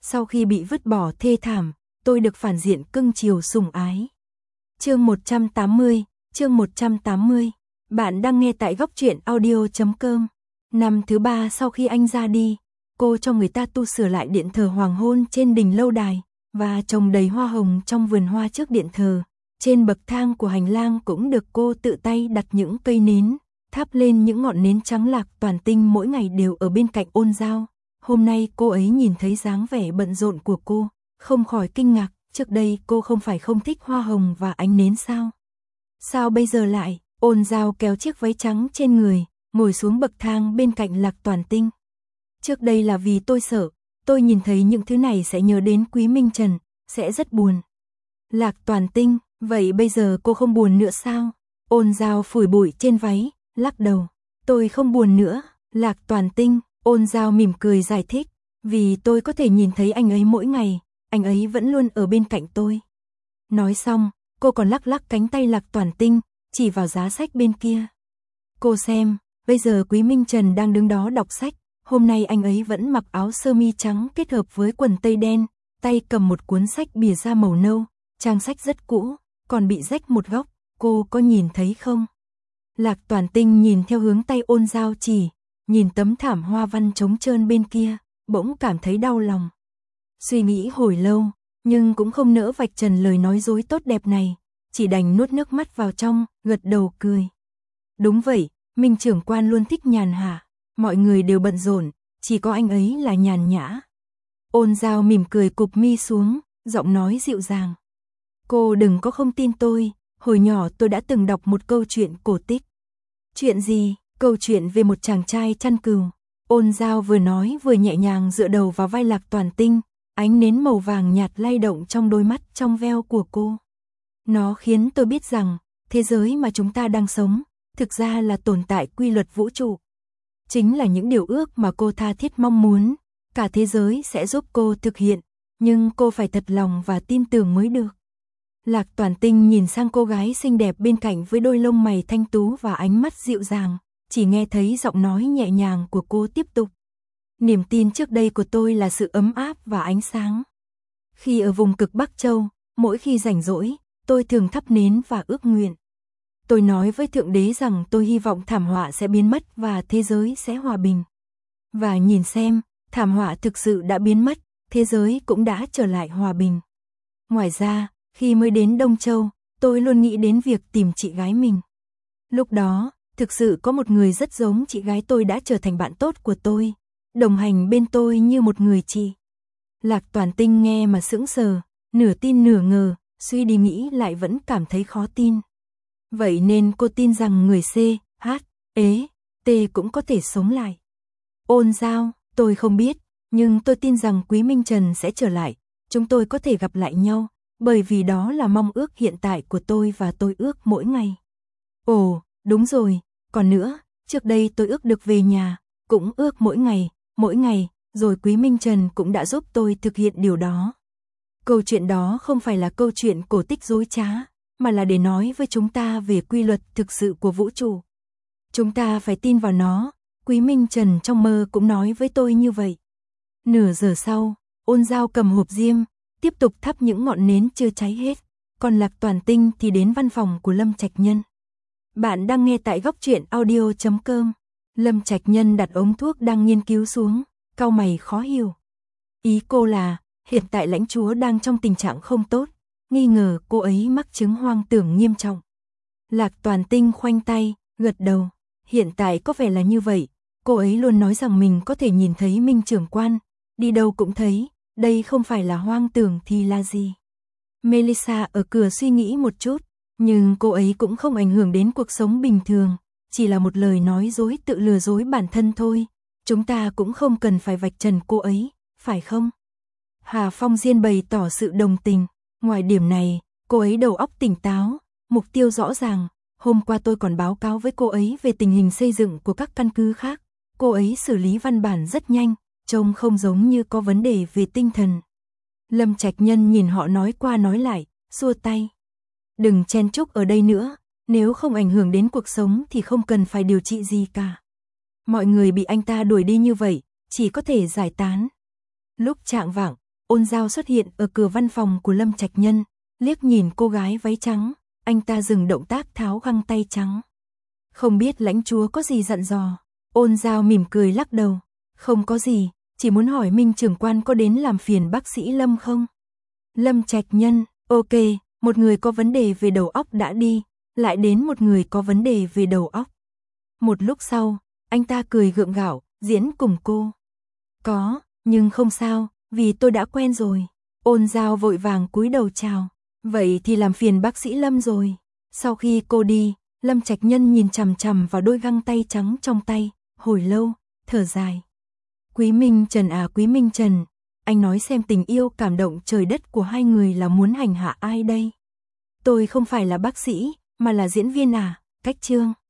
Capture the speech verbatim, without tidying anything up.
Sau khi bị vứt bỏ thê thảm, tôi được phản diện cưng chiều sủng ái. Chương một trăm tám mươi, chương một trăm tám mươi. Bạn đang nghe tại góc truyện audio chấm com. Năm thứ ba sau khi anh ra đi, cô cho người ta tu sửa lại điện thờ hoàng hôn trên đỉnh lâu đài, và trồng đầy hoa hồng trong vườn hoa trước điện thờ. Trên bậc thang của hành lang cũng được cô tự tay đặt những cây nến, thắp lên những ngọn nến trắng Lạc Toàn Tinh mỗi ngày đều ở bên cạnh Ôn Giao. Hôm nay cô ấy nhìn thấy dáng vẻ bận rộn của cô, không khỏi kinh ngạc, trước đây cô không phải không thích hoa hồng và ánh nến sao? Sao bây giờ lại? Ôn Giao kéo chiếc váy trắng trên người, ngồi xuống bậc thang bên cạnh Lạc Toàn Tinh. Trước đây là vì tôi sợ, tôi nhìn thấy những thứ này sẽ nhớ đến Quý Minh Trần, sẽ rất buồn. Lạc Toàn Tinh, vậy bây giờ cô không buồn nữa sao? Ôn Giao phủi bụi trên váy, lắc đầu. Tôi không buồn nữa, Lạc Toàn Tinh. Ôn Giao mỉm cười giải thích, vì tôi có thể nhìn thấy anh ấy mỗi ngày, anh ấy vẫn luôn ở bên cạnh tôi. Nói xong, cô còn lắc lắc cánh tay Lạc Toàn Tinh, chỉ vào giá sách bên kia. Cô xem, bây giờ Quý Minh Trần đang đứng đó đọc sách, hôm nay anh ấy vẫn mặc áo sơ mi trắng kết hợp với quần tây đen, tay cầm một cuốn sách bìa da màu nâu, trang sách rất cũ, còn bị rách một góc, cô có nhìn thấy không? Lạc Toàn Tinh nhìn theo hướng tay Ôn Giao chỉ, nhìn tấm thảm hoa văn trống trơn bên kia, bỗng cảm thấy đau lòng. Suy nghĩ hồi lâu, nhưng cũng không nỡ vạch trần lời nói dối tốt đẹp này, chỉ đành nuốt nước mắt vào trong, gật đầu cười. Đúng vậy, Minh trưởng quan luôn thích nhàn hạ, mọi người đều bận rộn, chỉ có anh ấy là nhàn nhã. Ôn Giao mỉm cười cụp mi xuống, giọng nói dịu dàng. Cô đừng có không tin tôi, hồi nhỏ tôi đã từng đọc một câu chuyện cổ tích. Chuyện gì? Câu chuyện về một chàng trai chăn cừu. Ôn Giao vừa nói vừa nhẹ nhàng dựa đầu vào vai Lạc Toàn Tinh, ánh nến màu vàng nhạt lay động trong đôi mắt trong veo của cô. Nó khiến tôi biết rằng, thế giới mà chúng ta đang sống, thực ra là tồn tại quy luật vũ trụ. Chính là những điều ước mà cô tha thiết mong muốn, cả thế giới sẽ giúp cô thực hiện, nhưng cô phải thật lòng và tin tưởng mới được. Lạc Toàn Tinh nhìn sang cô gái xinh đẹp bên cạnh với đôi lông mày thanh tú và ánh mắt dịu dàng, chỉ nghe thấy giọng nói nhẹ nhàng của cô tiếp tục. Niềm tin trước đây của tôi là sự ấm áp và ánh sáng. Khi ở vùng cực Bắc Châu, mỗi khi rảnh rỗi, tôi thường thắp nến và ước nguyện. Tôi nói với Thượng Đế rằng tôi hy vọng thảm họa sẽ biến mất và thế giới sẽ hòa bình. Và nhìn xem, thảm họa thực sự đã biến mất, thế giới cũng đã trở lại hòa bình. Ngoài ra, khi mới đến Đông Châu, tôi luôn nghĩ đến việc tìm chị gái mình. Lúc đó, thực sự có một người rất giống chị gái tôi đã trở thành bạn tốt của tôi, đồng hành bên tôi như một người chị. Lạc Toàn Tinh nghe mà sững sờ, nửa tin nửa ngờ, suy đi nghĩ lại vẫn cảm thấy khó tin. Vậy nên cô tin rằng người C, H, E, T cũng có thể sống lại. Ôn Giao, tôi không biết, nhưng tôi tin rằng Quý Minh Trần sẽ trở lại, chúng tôi có thể gặp lại nhau, bởi vì đó là mong ước hiện tại của tôi và tôi ước mỗi ngày. Ồ, đúng rồi, còn nữa, trước đây tôi ước được về nhà, cũng ước mỗi ngày, mỗi ngày, rồi Quý Minh Trần cũng đã giúp tôi thực hiện điều đó. Câu chuyện đó không phải là câu chuyện cổ tích dối trá, mà là để nói với chúng ta về quy luật thực sự của vũ trụ. Chúng ta phải tin vào nó, Quý Minh Trần trong mơ cũng nói với tôi như vậy. Nửa giờ sau, Ôn Giao cầm hộp diêm, tiếp tục thắp những ngọn nến chưa cháy hết, còn Lạc Toàn Tinh thì đến văn phòng của Lâm Trạch Nhân. Bạn đang nghe tại góc truyện audio chấm com. Lâm Trạch Nhân đặt ống thuốc đang nghiên cứu xuống, cau mày khó hiểu. Ý cô là, hiện tại lãnh chúa đang trong tình trạng không tốt, nghi ngờ cô ấy mắc chứng hoang tưởng nghiêm trọng. Lạc Toàn Tinh khoanh tay, gật đầu, hiện tại có vẻ là như vậy, cô ấy luôn nói rằng mình có thể nhìn thấy Minh trưởng quan, đi đâu cũng thấy, đây không phải là hoang tưởng thì là gì. Melissa ở cửa suy nghĩ một chút, nhưng cô ấy cũng không ảnh hưởng đến cuộc sống bình thường, chỉ là một lời nói dối tự lừa dối bản thân thôi, chúng ta cũng không cần phải vạch trần cô ấy, phải không? Hà Phong Diên bày tỏ sự đồng tình, ngoài điểm này, cô ấy đầu óc tỉnh táo, mục tiêu rõ ràng, hôm qua tôi còn báo cáo với cô ấy về tình hình xây dựng của các căn cứ khác, cô ấy xử lý văn bản rất nhanh, trông không giống như có vấn đề về tinh thần. Lâm Trạch Nhân nhìn họ nói qua nói lại, xua tay. Đừng chen chúc ở đây nữa, nếu không ảnh hưởng đến cuộc sống thì không cần phải điều trị gì cả. Mọi người bị anh ta đuổi đi như vậy, chỉ có thể giải tán. Lúc chạng vạng, Ôn Giao xuất hiện ở cửa văn phòng của Lâm Trạch Nhân, liếc nhìn cô gái váy trắng, anh ta dừng động tác tháo găng tay trắng. Không biết lãnh chúa có gì dặn dò. Ôn Giao mỉm cười lắc đầu, không có gì, chỉ muốn hỏi Minh trưởng quan có đến làm phiền bác sĩ Lâm không? Lâm Trạch Nhân, ok, một người có vấn đề về đầu óc đã đi, lại đến một người có vấn đề về đầu óc. Một lúc sau, anh ta cười gượng gạo, diễn cùng cô. Có, nhưng không sao, vì tôi đã quen rồi. Ôn Giao vội vàng cúi đầu chào, vậy thì làm phiền bác sĩ Lâm rồi. Sau khi cô đi, Lâm Trạch Nhân nhìn chằm chằm vào đôi găng tay trắng trong tay, hồi lâu, thở dài. Quý Minh Trần à Quý Minh Trần, anh nói xem tình yêu cảm động trời đất của hai người là muốn hành hạ ai đây? Tôi không phải là bác sĩ, mà là diễn viên à, cách chương.